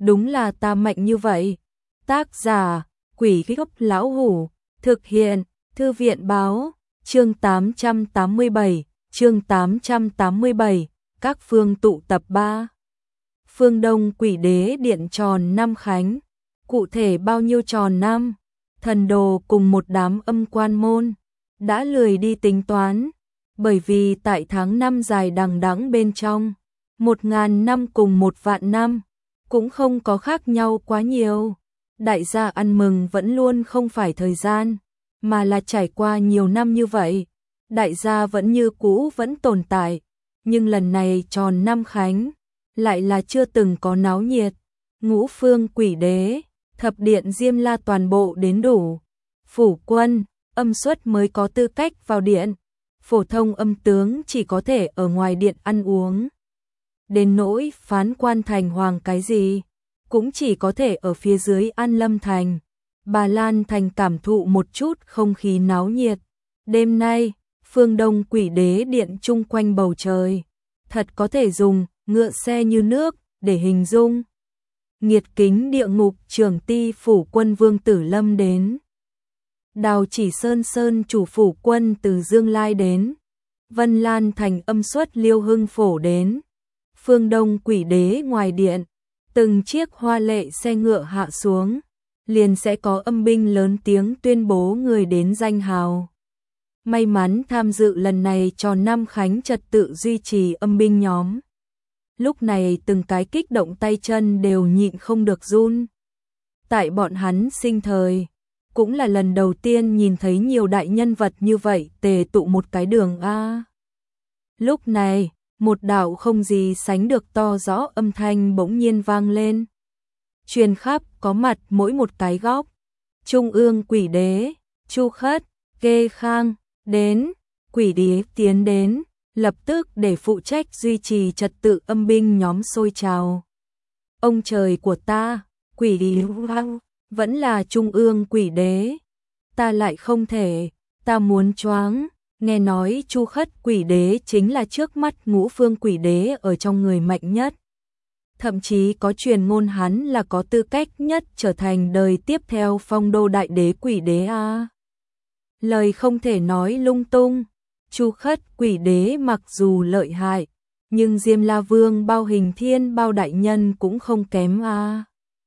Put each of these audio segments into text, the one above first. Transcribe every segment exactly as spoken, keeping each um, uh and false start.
đúng là ta mạnh như vậy. Tác giả, Quỷ Gốc Lão Hủ, thực hiện, Thư viện Báo, chương tám trăm tám mươi bảy, chương tám trăm tám mươi bảy, các phương tụ tập ba. Phương Đông Quỷ Đế Điện tròn năm khánh, cụ thể bao nhiêu tròn năm, thần đồ cùng một đám âm quan môn, đã lười đi tính toán, bởi vì tại tháng năm dài đằng đẵng bên trong, một ngàn năm cùng một vạn năm, cũng không có khác nhau quá nhiều. Đại gia ăn mừng vẫn luôn không phải thời gian, mà là trải qua nhiều năm như vậy. Đại gia vẫn như cũ vẫn tồn tại, nhưng lần này tròn năm khánh, lại là chưa từng có náo nhiệt. Ngũ phương quỷ đế, thập điện Diêm La toàn bộ đến đủ. Phủ quân, âm xuất mới có tư cách vào điện, phổ thông âm tướng chỉ có thể ở ngoài điện ăn uống. Đến nỗi phán quan thành hoàng cái gì, cũng chỉ có thể ở phía dưới An Lâm Thành. Bà Lan Thành cảm thụ một chút không khí náo nhiệt. Đêm nay, phương Đông Quỷ Đế Điện chung quanh bầu trời, thật có thể dùng ngựa xe như nước để hình dung. Nghiệt kính địa ngục trưởng ti phủ quân Vương Tử Lâm đến. Đào Chỉ Sơn Sơn chủ phủ quân từ Dương Lai đến. Vân Lan Thành âm xuất Liêu Hưng Phổ đến. Phương Đông Quỷ Đế ngoài điện, từng chiếc hoa lệ xe ngựa hạ xuống, liền sẽ có âm binh lớn tiếng tuyên bố người đến danh hào. May mắn tham dự lần này tròn năm khánh trật tự duy trì âm binh nhóm. Lúc này từng cái kích động tay chân đều nhịn không được run. Tại bọn hắn sinh thời, cũng là lần đầu tiên nhìn thấy nhiều đại nhân vật như vậy tề tụ một cái đường A. Lúc này, một đạo không gì sánh được to rõ âm thanh bỗng nhiên vang lên. Truyền khắp có mặt mỗi một cái góc. Trung ương Quỷ Đế, Chu Khất, Kê Khang, đến, Quỷ Đế tiến đến, lập tức để phụ trách duy trì trật tự âm binh nhóm sôi trào. Ông trời của ta, Quỷ Đế vẫn là Trung ương Quỷ Đế. Ta lại không thể, ta muốn choáng. Nghe nói Chu Khất Quỷ Đế chính là trước mắt ngũ phương quỷ đế ở trong người mạnh nhất. Thậm chí có truyền ngôn hắn là có tư cách nhất trở thành đời tiếp theo phong đô đại đế quỷ đế a. Lời không thể nói lung tung. Chu Khất Quỷ Đế mặc dù lợi hại, nhưng Diêm La Vương Bao Hình Thiên Bao đại nhân cũng không kém a.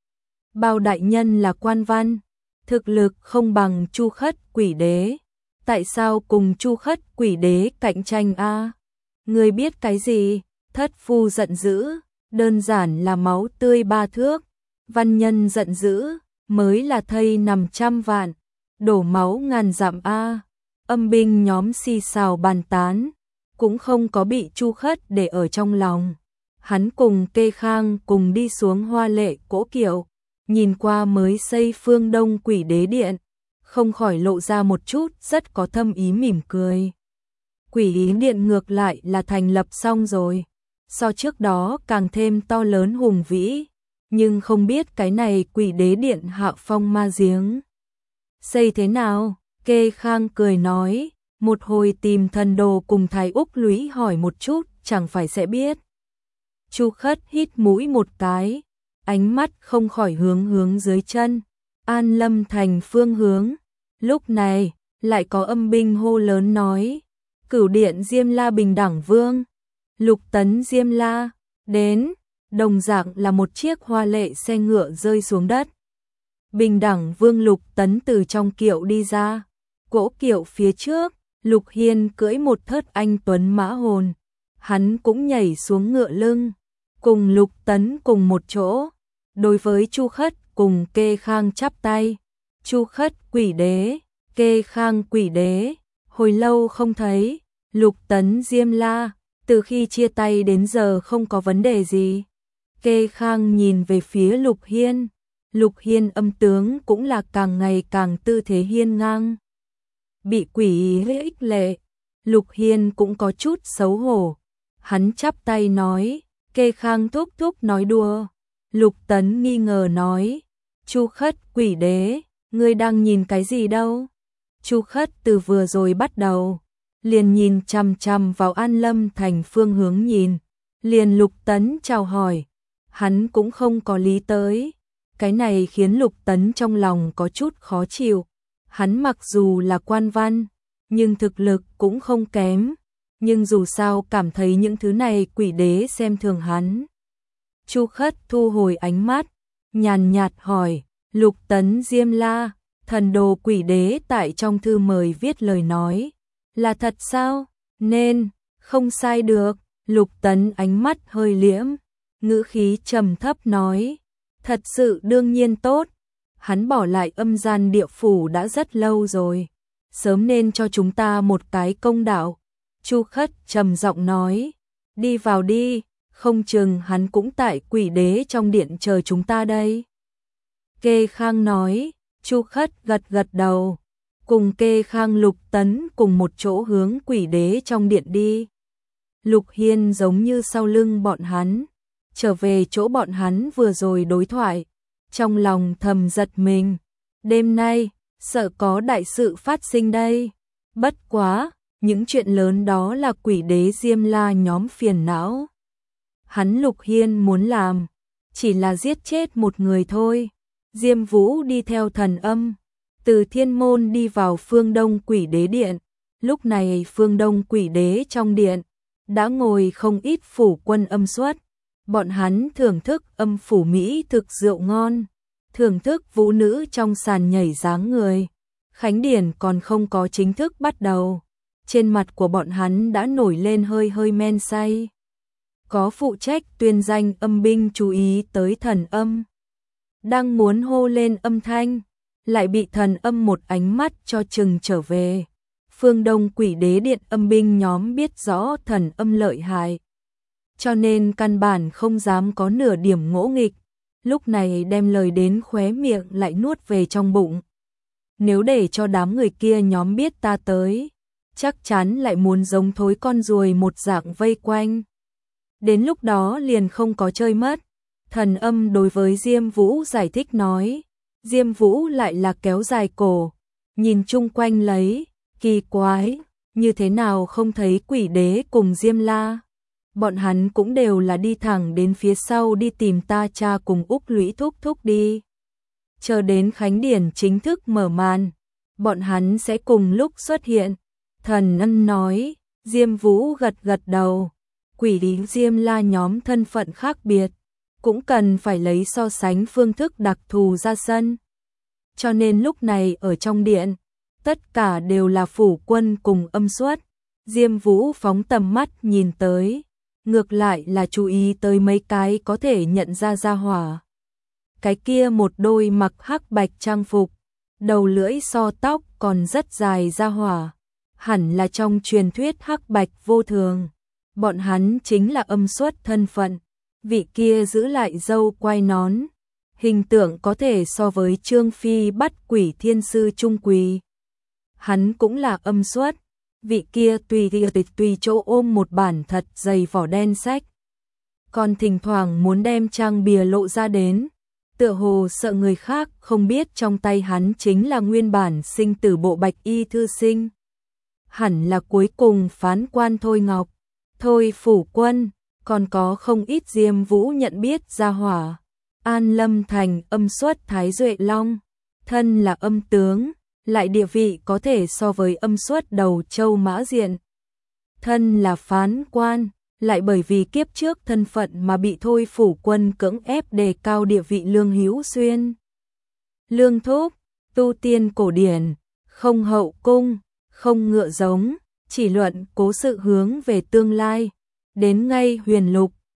Bao đại nhân là quan văn, thực lực không bằng Chu Khất Quỷ Đế. Tại sao cùng Chu Khất Quỷ Đế cạnh tranh a? À? Người biết cái gì? Thất phu giận dữ, đơn giản là máu tươi ba thước. Văn nhân giận dữ, mới là thây nằm trăm vạn, đổ máu ngàn dặm a. À? Âm binh nhóm xì xào bàn tán, cũng không có bị Chu Khất để ở trong lòng. Hắn cùng Kê Khang cùng đi xuống hoa lệ cỗ kiệu, nhìn qua mới xây phương Đông Quỷ Đế Điện, không khỏi lộ ra một chút rất có thâm ý mỉm cười. Quỷ Đế Điện ngược lại là thành lập xong rồi, so trước đó càng thêm to lớn hùng vĩ, nhưng không biết cái này Quỷ Đế Điện hạ phong ma giếng xây thế nào? Kê Khang cười nói, một hồi tìm thần đồ cùng Thái Úc Lũy hỏi một chút, chẳng phải sẽ biết. Chu Khất hít mũi một cái, ánh mắt không khỏi hướng hướng dưới chân, An Lâm Thành phương hướng. Lúc này, lại có âm binh hô lớn nói, Cửu Điện Diêm La Bình Đẳng Vương, Lục Tấn Diêm La, đến, đồng dạng là một chiếc hoa lệ xe ngựa rơi xuống đất. Bình Đẳng Vương Lục Tấn từ trong kiệu đi ra, cỗ kiệu phía trước, Lục Hiên cưỡi một thớt anh tuấn mã hồn, hắn cũng nhảy xuống ngựa lưng, cùng Lục Tấn cùng một chỗ, đối với Chu Khất cùng Kê Khang chắp tay. Chu Khất Quỷ Đế, Kê Khang Quỷ Đế, hồi lâu không thấy. Lục Tấn Diêm La, từ khi chia tay đến giờ không có vấn đề gì. Kê Khang nhìn về phía Lục Hiên, Lục Hiên âm tướng cũng là càng ngày càng tư thế hiên ngang. Bị quỷ ích lệ, Lục Hiên cũng có chút xấu hổ. Hắn chắp tay nói, Kê Khang thúc thúc nói đùa. Lục Tấn nghi ngờ nói, Chu Khất Quỷ Đế, ngươi đang nhìn cái gì đâu? Chu Khất từ vừa rồi bắt đầu, liền nhìn chằm chằm vào An Lâm Thành phương hướng nhìn, liền Lục Tấn chào hỏi. hắn cũng không có lý tới. Cái này khiến Lục Tấn trong lòng có chút khó chịu. Hắn mặc dù là quan văn, nhưng thực lực cũng không kém, nhưng dù sao cảm thấy những thứ này quỷ đế xem thường hắn. Chu Khất thu hồi ánh mắt, nhàn nhạt hỏi, Lục Tấn Diêm La, thần đồ quỷ đế tại trong thư mời viết lời nói, là thật sao? Nên, không sai được. Lục Tấn ánh mắt hơi liễm, ngữ khí trầm thấp nói, thật sự đương nhiên tốt. Hắn bỏ lại âm gian địa phủ đã rất lâu rồi, sớm nên cho chúng ta một cái công đạo. Chu Khất trầm giọng nói, đi vào đi, không chừng hắn cũng tại quỷ đế trong điện chờ chúng ta đây. Kê Khang nói. Chu Khất gật gật đầu, cùng Kê Khang Lục Tấn cùng một chỗ hướng quỷ đế trong điện đi. Lục Hiên giống như sau lưng bọn hắn, trở về chỗ bọn hắn vừa rồi đối thoại, trong lòng thầm giật mình, đêm nay, sợ có đại sự phát sinh đây. Bất quá, những chuyện lớn đó là quỷ đế Diêm La nhóm phiền não. Hắn Lục Hiên muốn làm, chỉ là giết chết một người thôi. Diêm Vũ đi theo thần âm, từ thiên môn đi vào phương đông quỷ đế điện. Lúc này phương đông quỷ đế trong điện, đã ngồi không ít phủ quân âm xuất. Bọn hắn thưởng thức âm phủ Mỹ thực rượu ngon, thưởng thức vũ nữ trong sàn nhảy dáng người. Khánh điển còn không có chính thức bắt đầu, trên mặt của bọn hắn đã nổi lên hơi hơi men say. Có phụ trách tuyên danh âm binh chú ý tới thần âm, đang muốn hô lên âm thanh, lại bị thần âm một ánh mắt cho chừng trở về. Phương Đông quỷ đế điện âm binh nhóm biết rõ thần âm lợi hại, cho nên căn bản không dám có nửa điểm ngỗ nghịch, lúc này đem lời đến khóe miệng lại nuốt về trong bụng. Nếu để cho đám người kia nhóm biết ta tới, chắc chắn lại muốn giống thối con ruồi một dạng vây quanh. Đến lúc đó liền không có chơi mất. Thần âm đối với Diêm Vũ giải thích nói, Diêm Vũ lại là kéo dài cổ, nhìn chung quanh lấy, kỳ quái, như thế nào không thấy quỷ đế cùng Diêm La. Bọn hắn cũng đều là đi thẳng đến phía sau đi tìm ta cha cùng Úc Lũy thúc thúc đi. Chờ đến khánh điển chính thức mở màn, bọn hắn sẽ cùng lúc xuất hiện. Thần âm nói. Diêm Vũ gật gật đầu, quỷ đế Diêm La nhóm thân phận khác biệt, cũng cần phải lấy so sánh phương thức đặc thù ra sân. Cho nên lúc này ở trong điện, tất cả đều là phủ quân cùng âm xuất. Diêm Vũ phóng tầm mắt nhìn tới, ngược lại là chú ý tới mấy cái có thể nhận ra ra hỏa. Cái kia một đôi mặc hắc bạch trang phục, đầu lưỡi so tóc còn rất dài ra hỏa, hẳn là trong truyền thuyết hắc bạch vô thường. Bọn hắn chính là âm xuất thân phận. Vị kia giữ lại râu quai nón, hình tượng có thể so với Trương Phi bắt quỷ thiên sư trung quỳ. Hắn cũng là âm xuất. Vị kia tùy tùy tùy chỗ ôm một bản thật dày vỏ đen sách, còn thỉnh thoảng muốn đem trang bìa lộ ra đến, tựa hồ sợ người khác không biết trong tay hắn chính là nguyên bản sinh tử bộ bạch y thư sinh. Hẳn là cuối cùng phán quan Thôi Ngọc, Thôi phủ quân, còn có không ít Diêm Vũ nhận biết ra hỏa. An Lâm Thành âm xuất Thái Duệ Long, thân là âm tướng, lại địa vị có thể so với âm xuất Đầu Châu Mã Diện. Thân là phán quan, lại bởi vì kiếp trước thân phận mà bị Thôi phủ quân cưỡng ép đề cao địa vị Lương Hữu Xuyên. Lương Thúc, tu tiên cổ điển, không hậu cung, không ngựa giống, chỉ luận cố sự hướng về tương lai. Đến ngay huyền lục,